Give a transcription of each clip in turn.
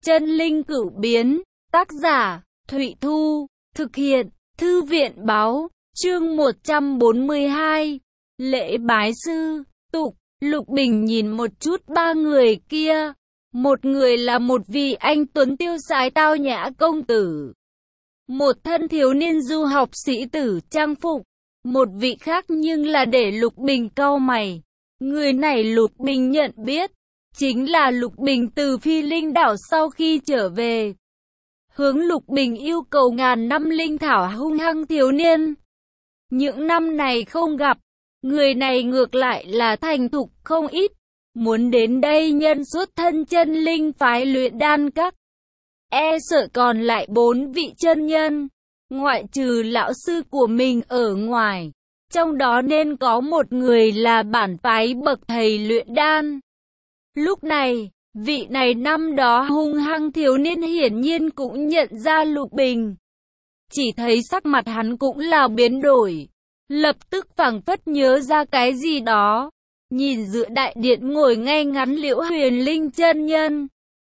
Chân linh cửu biến, tác giả, Thụy Thu, thực hiện, Thư viện báo, chương 142, lễ bái sư, tục. Lục Bình nhìn một chút ba người kia, một người là một vị anh tuấn tiêu sái tao nhã công tử, một thân thiếu niên du học sĩ tử trang phục, một vị khác nhưng là để Lục Bình cau mày. Người này Lục Bình nhận biết, chính là Lục Bình từ Phi Linh đảo sau khi trở về. Hướng Lục Bình yêu cầu ngàn năm linh thảo hung hăng thiếu niên. Những năm này không gặp, người này ngược lại là thành thục không ít, muốn đến đây nhân xuất thân chân linh phái luyện đan các. E sợ còn lại 4 vị chân nhân, ngoại trừ lão sư của mình ở ngoài, trong đó nên có một người là bản phái bậc thầy luyện đan. Lúc này, vị này năm đó hung hăng thiếu niên hiển nhiên cũng nhận ra Lục Bình. Chỉ thấy sắc mặt hắn cũng là biến đổi, lập tức phảng phất nhớ ra cái gì đó, nhìn giữa đại điện ngồi ngay ngắn Liễu Huyền Linh chân nhân,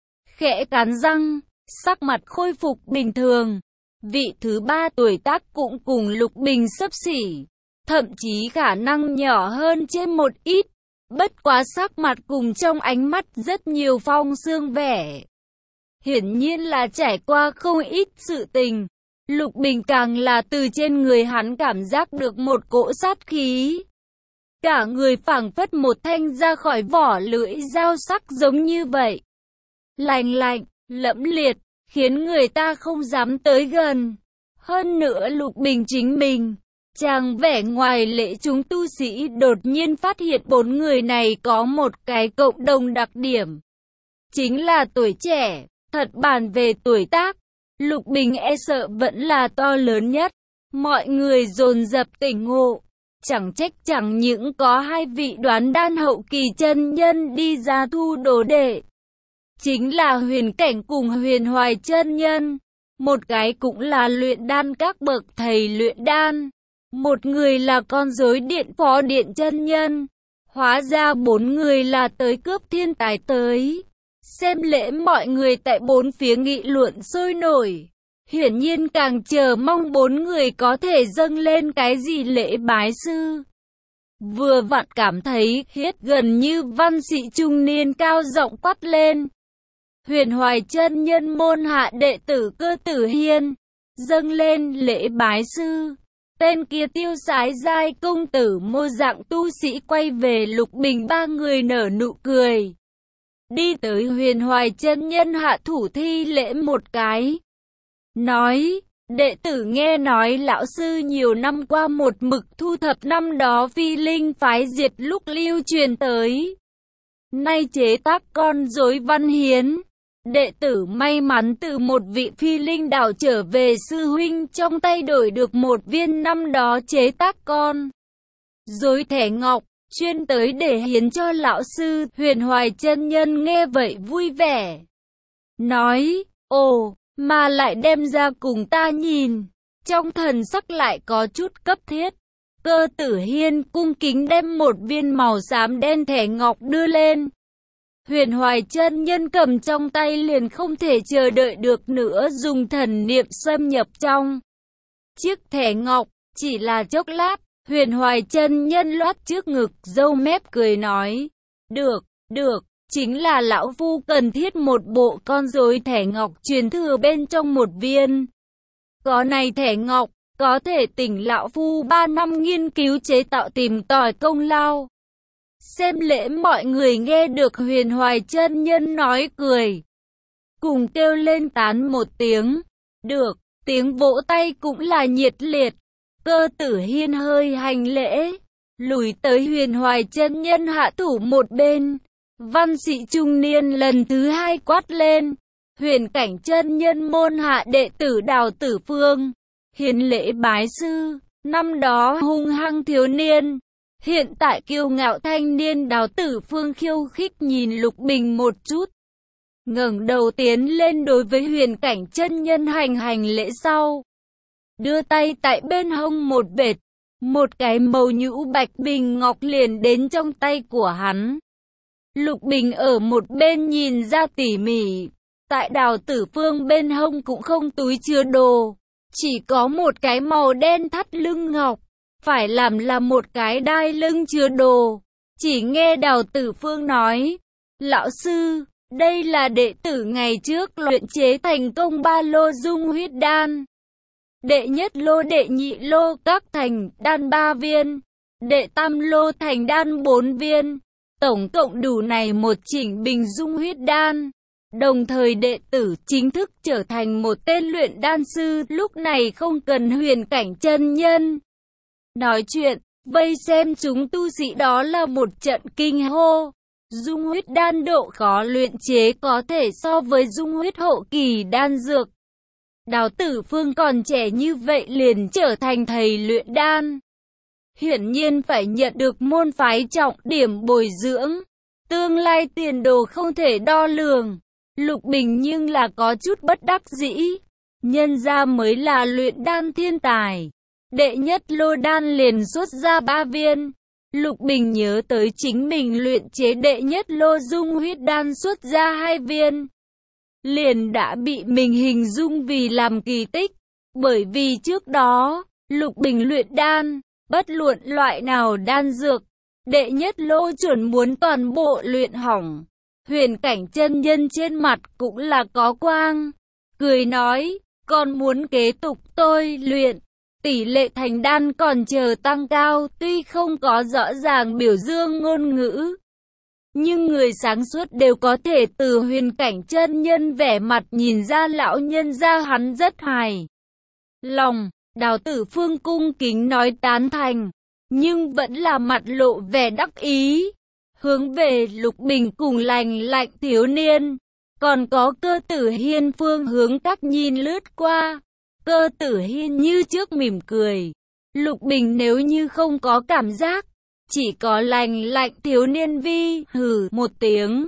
khẽ cắn răng, sắc mặt khôi phục bình thường. Vị thứ ba tuổi tác cũng cùng Lục Bình xấp xỉ, thậm chí khả năng nhỏ hơn trên một ít, bất quá sắc mặt cùng trong ánh mắt rất nhiều phong sương vẻ. Hiển nhiên là trải qua không ít sự tình. Lục Bình càng là từ trên người hắn cảm giác được một cỗ sát khí. Cả người phảng phất một thanh ra khỏi vỏ lưỡi dao sắc giống như vậy. Lạnh lạnh, lẫm liệt, khiến người ta không dám tới gần. Hơn nữa Lục Bình chính mình, chàng vẻ ngoài lễ chúng tu sĩ đột nhiên phát hiện 4 người này có một cái cộng đồng đặc điểm. Chính là tuổi trẻ, thật bàn về tuổi tác, Lục Bình e sợ vẫn là to lớn nhất. Mọi người dồn dập tỉnh ngộ, chẳng trách chẳng những có 2 vị đoán đan hậu kỳ chân nhân đi ra thu đồ đệ. Chính là Huyền Cảnh cùng Huyền Hoài chân nhân, một cái cũng là luyện đan các bậc thầy luyện đan, một người là con rối điện phó điện chân nhân. Hóa ra 4 người là tới cướp thiên tài tới. Xem lễ mọi người tại 4 phía nghị luận sôi nổi, hiển nhiên càng chờ mong 4 người có thể dâng lên cái gì lễ bái sư. Vừa vặn cảm thấy hiết gần như văn sĩ trung niên cao giọng quát lên: Huyền Hoài chân nhân môn hạ đệ tử Cơ Tử Hiên, dâng lên lễ bái sư. Tên kia tiêu sái giai công tử mô dạng tu sĩ quay về Lục Bình ba người nở nụ cười, đi tới Huyền Hoài chân nhân hạ thủ thi lễ một cái, nói: đệ tử nghe nói lão sư nhiều năm qua một mực thu thập năm đó Phi Linh phái diệt lúc lưu truyền tới, nay chế tác con rối văn hiến. Đệ tử may mắn từ một vị Phi Linh đảo trở về sư huynh trong tay đổi được một viên năm đó chế tác con rối thẻ ngọc, chuyên tới để hiến cho lão sư. Huyền Hoài chân nhân nghe vậy vui vẻ, nói: ồ, mà lại đem ra cùng ta nhìn. Trong thần sắc lại có chút cấp thiết. Cơ Tử Hiên cung kính đem một viên màu xám đen thẻ ngọc đưa lên. Huyền Hoài chân nhân cầm trong tay liền không thể chờ đợi được nữa, dùng thần niệm xâm nhập trong chiếc thẻ ngọc. Chỉ là chốc lát, Huyền Hoài chân nhân loát trước ngực, râu mép cười nói: được, chính là lão phu cần thiết một bộ con rối thẻ ngọc truyền thừa bên trong một viên. Có này thẻ ngọc, có thể tỉnh lão phu 3 năm nghiên cứu chế tạo tìm tòi công lao. Xem lễ mọi người nghe được Huyền Hoài chân nhân nói cười, cùng kêu lên tán một tiếng. Được, tiếng vỗ tay cũng là nhiệt liệt. Cơ Tử Hiên hơi hành lễ, lùi tới Huyền Hoài chân nhân hạ thủ một bên. Văn sĩ trung niên lần thứ 2 quát lên: Huyền Cảnh chân nhân môn hạ đệ tử Đào Tử Phương, hiến lễ bái sư. Năm đó hung hăng thiếu niên, hiện tại kiêu ngạo thanh niên Đào Tử Phương khiêu khích nhìn Lục Bình một chút, ngẩng đầu tiến lên đối với Huyền Cảnh chân nhân hành lễ sau, đưa tay tại bên hông một vệt, một cái màu nhũ bạch bình ngọc liền đến trong tay của hắn. Lục Bình ở một bên nhìn ra tỉ mỉ, Tại Đào Tử Phương bên hông cũng không túi chứa đồ, chỉ có một cái màu đen thắt lưng ngọc, phải làm là một cái đai lưng chứa đồ. Chỉ nghe Đào Tử Phương nói, lão sư, đây là đệ tử ngày trước luyện chế thành công 3 lô dung huyết đan. Đệ nhất lô đệ nhị lô các thành đan 3 viên, đệ tam lô thành đan 4 viên, tổng cộng đủ này một chỉnh bình dung huyết đan. Đồng thời đệ tử chính thức trở thành một tên luyện đan sư, lúc này không cần Huyền Cảnh chân nhân nói chuyện, vây xem chúng tu sĩ đó là một trận kinh hô. Dung huyết đan độ khó luyện chế có thể so với dung huyết hậu kỳ đan dược. Đào Tử Phương còn trẻ như vậy liền trở thành thầy luyện đan, hiển nhiên phải nhận được môn phái trọng điểm bồi dưỡng, tương lai tiền đồ không thể đo lường. Lục Bình nhưng là có chút bất đắc dĩ, nhân ra mới là luyện đan thiên tài, đệ nhất lô đan liền xuất ra 3 viên. Lục Bình nhớ tới chính mình luyện chế đệ nhất lô dung huyết đan xuất ra 2 viên, liền đã bị mình hình dung vì làm kỳ tích, bởi vì trước đó, Lục Bình luyện đan, bất luận loại nào đan dược, đệ nhất lô chuẩn muốn toàn bộ luyện hỏng. Huyền Cảnh chân nhân trên mặt cũng là có quang, cười nói, còn muốn kế tục tôi luyện, tỷ lệ thành đan còn chờ tăng cao, tuy không có rõ ràng biểu dương ngôn ngữ, nhưng người sáng suốt đều có thể từ Huyền Cảnh chân nhân vẻ mặt nhìn ra lão nhân gia hắn rất hài lòng. Đào Tử Phương cung kính nói tán thành, nhưng vẫn là mặt lộ vẻ đắc ý, hướng về Lục Bình cùng lành lạnh thiếu niên, còn có Cơ Tử Hiên phương hướng các nhìn lướt qua. Cơ Tử Hiên như trước mỉm cười, Lục Bình nếu như không có cảm giác, chỉ có lành lạnh thiếu niên vi hừ một tiếng.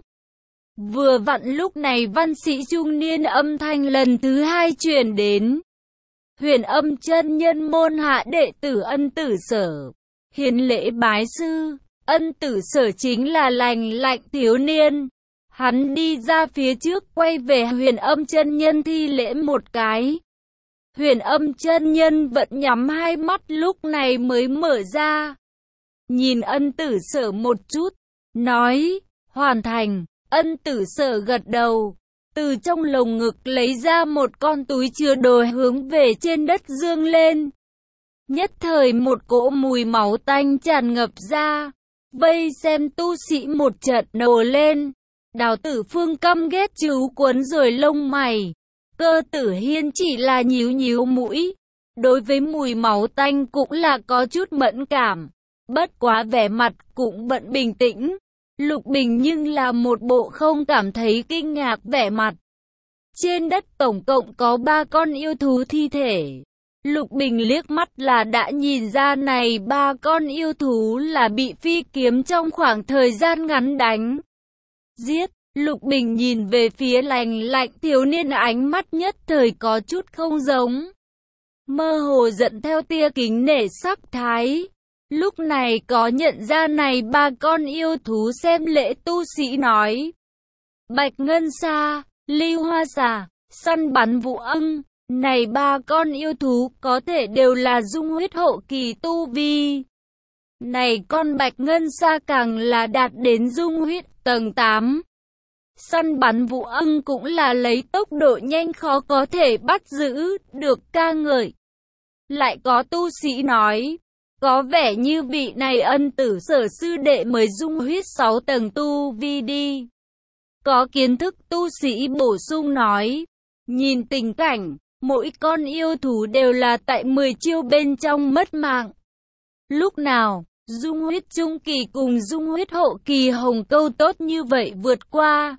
Vừa vặn lúc này văn sĩ trung niên âm thanh lần thứ 2 truyền đến. Huyền Âm chân nhân môn hạ đệ tử Ân Tử Sở, hiền lễ bái sư. Ân Tử Sở chính là lành lạnh thiếu niên. Hắn đi ra phía trước quay về Huyền Âm chân nhân thi lễ một cái. Huyền Âm chân nhân vẫn nhắm hai mắt lúc này mới mở ra. Nhìn Ân Tử Sở một chút, nói, hoàn thành. Ân Tử Sở gật đầu, từ trong lồng ngực lấy ra một con túi chứa đồ hướng về trên đất dương lên. Nhất thời một cỗ mùi máu tanh tràn ngập ra, vây xem tu sĩ một trận nổ lên. Đào Tử Phương căm ghét chú quấn rồi lông mày. Cơ Tử Hiên chỉ là nhíu nhíu mũi, đối với mùi máu tanh cũng là có chút mẫn cảm, bất quá vẻ mặt cũng vẫn bình tĩnh. Lục Bình nhưng là một bộ không cảm thấy kinh ngạc vẻ mặt. Trên đất tổng cộng có 3 con yêu thú thi thể. Lục Bình liếc mắt là đã nhìn ra này 3 con yêu thú là bị phi kiếm trong khoảng thời gian ngắn đánh giết. Lục Bình nhìn về phía lành lạnh thiếu niên, ánh mắt nhất thời có chút không giống, mơ hồ giận theo tia kính nể sắc thái. Lúc này có nhận ra này 3 con yêu thú, xem lễ tu sĩ nói. Bạch Ngân Sa, Lưu Hoa Xà, săn bắn Vũ Ưng, này 3 con yêu thú có thể đều là dung huyết hậu kỳ tu vi. Này con Bạch Ngân Sa càng là đạt đến dung huyết tầng 8. Săn bắn Vũ Ưng cũng là lấy tốc độ nhanh khó có thể bắt giữ được ca ngợi. Lại có tu sĩ nói, có vẻ như vị này Ân Tử Sở sư đệ mới dung huyết 6 tầng tu vi đi. Có kiến thức tu sĩ bổ sung nói, nhìn tình cảnh, mỗi con yêu thú đều là tại 10 chiêu bên trong mất mạng. Lúc nào, dung huyết trung kỳ cùng dung huyết hậu kỳ hồng câu tốt như vậy vượt qua.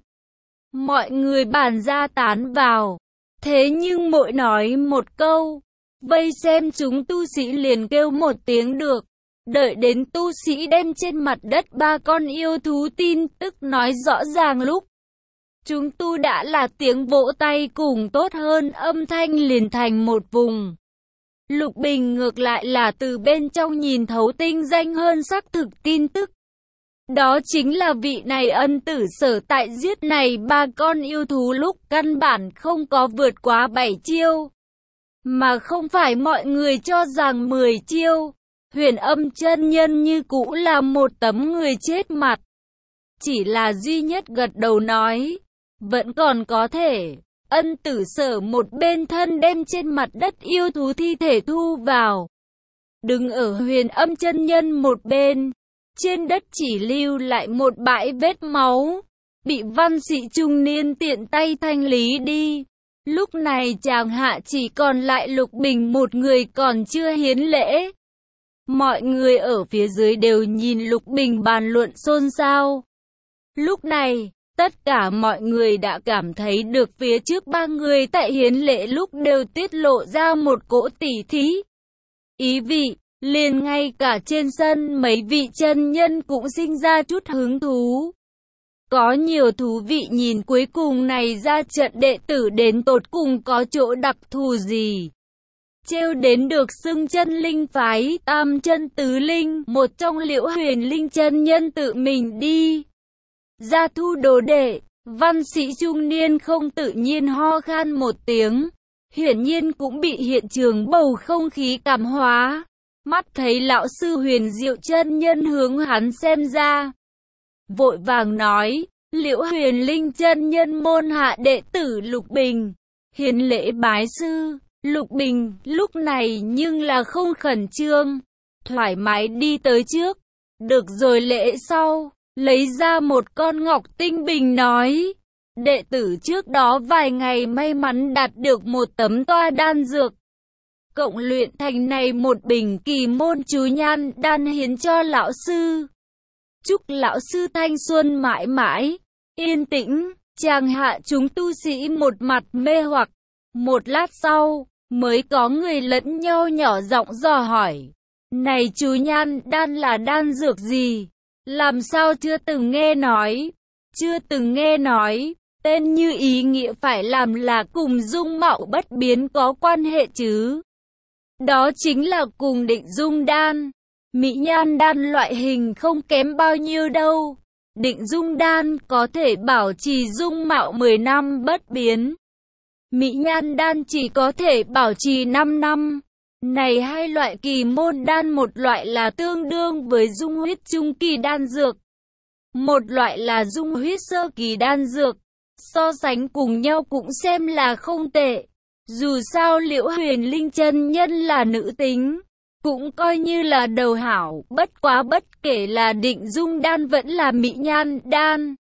Mọi người bàn ra tán vào, thế nhưng mỗi nói một câu, vây xem chúng tu sĩ liền kêu một tiếng được. Đợi đến tu sĩ đem trên mặt đất 3 con yêu thú tin tức nói rõ ràng lúc, chúng tu đã là tiếng vỗ tay cùng tốt hơn âm thanh liền thành một vùng. Lục Bình ngược lại là từ bên trong nhìn thấu tinh danh hơn xác thực tin tức. Đó chính là vị này ân tử sở tại giết này 3 con yêu thú lúc căn bản không có vượt quá 7 chiêu. Mà không phải mọi người cho rằng 10 chiêu. Huyền Âm chân nhân như cũ là một tấm người chết mặt. Chỉ là duy nhất gật đầu nói, vẫn còn có thể. Ân tử sở một bên thân đem trên mặt đất yêu thú thi thể thu vào. Đứng ở Huyền Âm chân nhân một bên. Trên đất chỉ lưu lại một bãi vết máu. Bị văn sĩ trung niên tiện tay thanh lý đi. Lúc này chàng hạ chỉ còn lại Lục Bình một người còn chưa hiến lễ. Mọi người ở phía dưới đều nhìn Lục Bình bàn luận xôn xao. Lúc này, tất cả mọi người đã cảm thấy được phía trước 3 người tại hiến lễ lúc đều tiết lộ ra một cỗ tỉ thí. Ý vị, liền ngay cả trên sân mấy vị chân nhân cũng sinh ra chút hứng thú. Có nhiều thú vị nhìn cuối cùng này ra trận đệ tử đến tột cùng có chỗ đặc thù gì. Trêu đến được xưng chân linh phái tam chân tứ linh, một trong Liễu Huyền Linh chân nhân tự mình đi ra thu đồ đệ. Văn sĩ trung niên không tự nhiên ho khan một tiếng, hiển nhiên cũng bị hiện trường bầu không khí cảm hóa. Mắt thấy lão sư Huyền Diệu chân nhân hướng hắn xem ra, vội vàng nói, Liễu Huyền Linh chân nhân môn hạ đệ tử Lục Bình, hiến lễ bái sư. Lục Bình lúc này nhưng là không khẩn trương, thoải mái đi tới trước. Được rồi, lễ sau, lấy ra một con ngọc tinh bình nói, đệ tử trước đó vài ngày may mắn đạt được một tấm toa đan dược. Cộng luyện thành này một bình kỳ môn chú nhan đan hiến cho lão sư. Chúc lão sư thanh xuân mãi mãi, yên tĩnh. Chàng hạ chúng tu sĩ một mặt mê hoặc. Một lát sau, mới có người lẫn nhau nhỏ giọng dò hỏi. Này chú nhan đan là đan dược gì? Làm sao chưa từng nghe nói? Chưa từng nghe nói. Tên như ý nghĩa phải làm là cùng dung mạo bất biến có quan hệ chứ. Đó chính là cùng định dung đan. Mỹ nhan đan loại hình không kém bao nhiêu đâu. Định dung đan có thể bảo trì dung mạo 10 năm bất biến. Mỹ nhan đan chỉ có thể bảo trì 5 năm. Này hai loại kỳ môn đan, một loại là tương đương với dung huyết trung kỳ đan dược, một loại là dung huyết sơ kỳ đan dược. So sánh cùng nhau cũng xem là không tệ. Dù sao Liễu Huyền Linh chân nhân là nữ tính, cũng coi như là đầu hảo. Bất quá bất kể là định dung đan vẫn là mỹ nhan đan,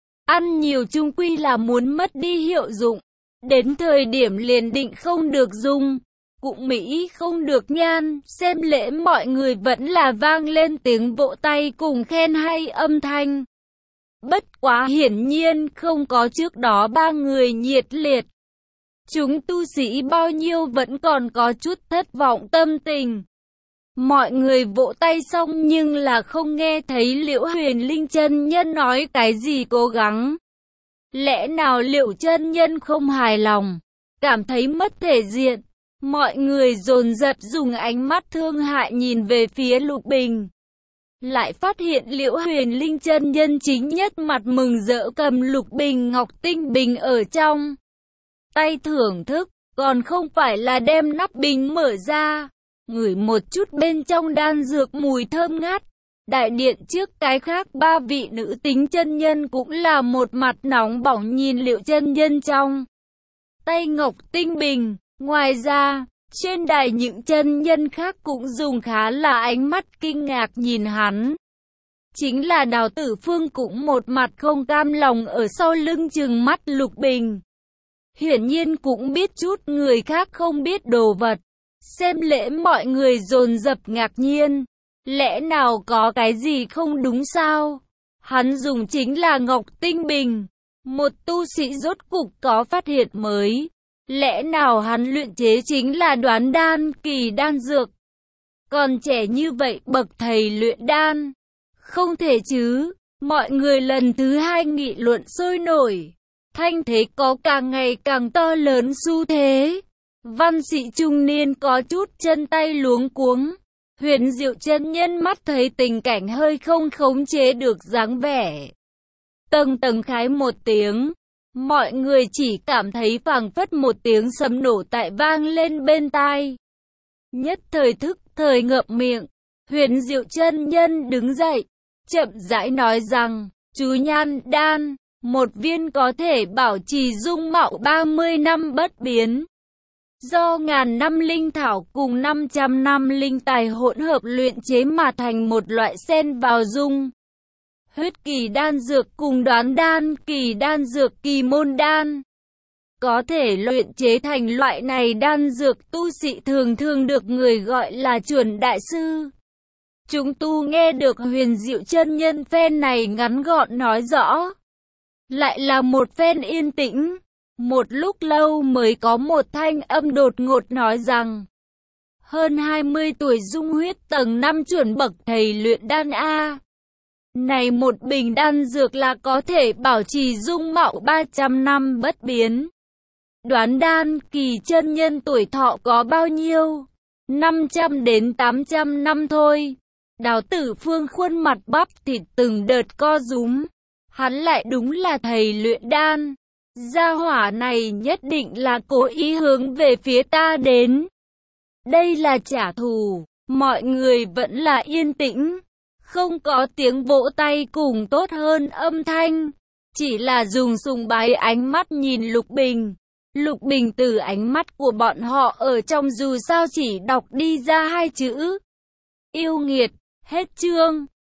ăn nhiều chung quy là muốn mất đi hiệu dụng. Đến thời điểm liền định không được dung, cũng mỹ không được nhan. Xem lễ mọi người vẫn là vang lên tiếng vỗ tay cùng khen hay âm thanh. Bất quá hiển nhiên không có trước đó 3 người nhiệt liệt. Chúng tu sĩ bao nhiêu vẫn còn có chút thất vọng tâm tình. Mọi người vỗ tay xong nhưng là không nghe thấy Liễu Huyền Linh chân nhân nói cái gì cố gắng. Lẽ nào Liễu chân nhân không hài lòng, cảm thấy mất thể diện? Mọi người dồn dập dùng ánh mắt thương hại nhìn về phía Lục Bình. Lại phát hiện Liễu Huyền Linh chân nhân chính nhất mặt mừng rỡ cầm Lục Bình ngọc tinh bình ở trong tay thưởng thức, còn không phải là đem nắp bình mở ra, ngửi một chút bên trong đan dược mùi thơm ngát. Đại điện trước cái khác 3 vị nữ tính chân nhân cũng là một mặt nóng bỏng nhìn Liễu chân nhân trong tay ngọc tinh bình. Ngoài ra, trên đài những chân nhân khác cũng dùng khá là ánh mắt kinh ngạc nhìn hắn. Chính là Đào Tử Phương cũng một mặt không cam lòng ở sau lưng trừng mắt Lục Bình. Hiển nhiên cũng biết chút người khác không biết đồ vật. Xem lễ mọi người dồn dập ngạc nhiên. Lẽ nào có cái gì không đúng sao? Hắn dùng chính là ngọc tinh bình. Một tu sĩ rốt cục có phát hiện mới. Lẽ nào hắn luyện chế chính là Đoán đan kỳ đan dược? Còn trẻ như vậy bậc thầy luyện đan? Không thể chứ. Mọi người lần thứ 2 nghị luận sôi nổi. Thanh thế có càng ngày càng to lớn xu thế. Văn sĩ trung niên có chút chân tay luống cuống. Huyền Diệu chân nhân mắt thấy tình cảnh hơi không khống chế được dáng vẻ. Tầng tầng khái một tiếng. Mọi người chỉ cảm thấy phảng phất một tiếng sấm nổ tại vang lên bên tai. Nhất thời thức thời ngậm miệng. Huyền Diệu chân nhân đứng dậy, chậm rãi nói rằng, chú nhan đan, một viên có thể bảo trì dung mạo 30 năm bất biến. Do ngàn năm linh thảo cùng 500 năm linh tài hỗn hợp luyện chế mà thành một loại xen vào dung huyết kỳ đan dược cùng đoán đan kỳ đan dược kỳ môn đan. Có thể luyện chế thành loại này đan dược tu sĩ thường thường được người gọi là chuẩn đại sư. Chúng tu nghe được Huyền Diệu chân nhân phen này ngắn gọn nói rõ. Lại là một phen yên tĩnh. Một lúc lâu mới có một thanh âm đột ngột nói rằng, hơn 20 tuổi dung huyết tầng 5 chuẩn bậc thầy luyện đan A. Này một bình đan dược là có thể bảo trì dung mạo 300 năm bất biến. Đoán đan kỳ chân nhân tuổi thọ có bao nhiêu? 500 đến 800 năm thôi. Đào Tử Phương khuôn mặt bắp thịt từng đợt co rúm. Hắn lại đúng là thầy luyện đan. Gia hỏa này nhất định là cố ý hướng về phía ta đến. Đây là trả thù. Mọi người vẫn là yên tĩnh. Không có tiếng vỗ tay cùng tốt hơn âm thanh. Chỉ là dùng sùng bái ánh mắt nhìn Lục Bình. Lục Bình từ ánh mắt của bọn họ ở trong dù sao chỉ đọc đi ra hai chữ. Yêu nghiệt. Hết chương.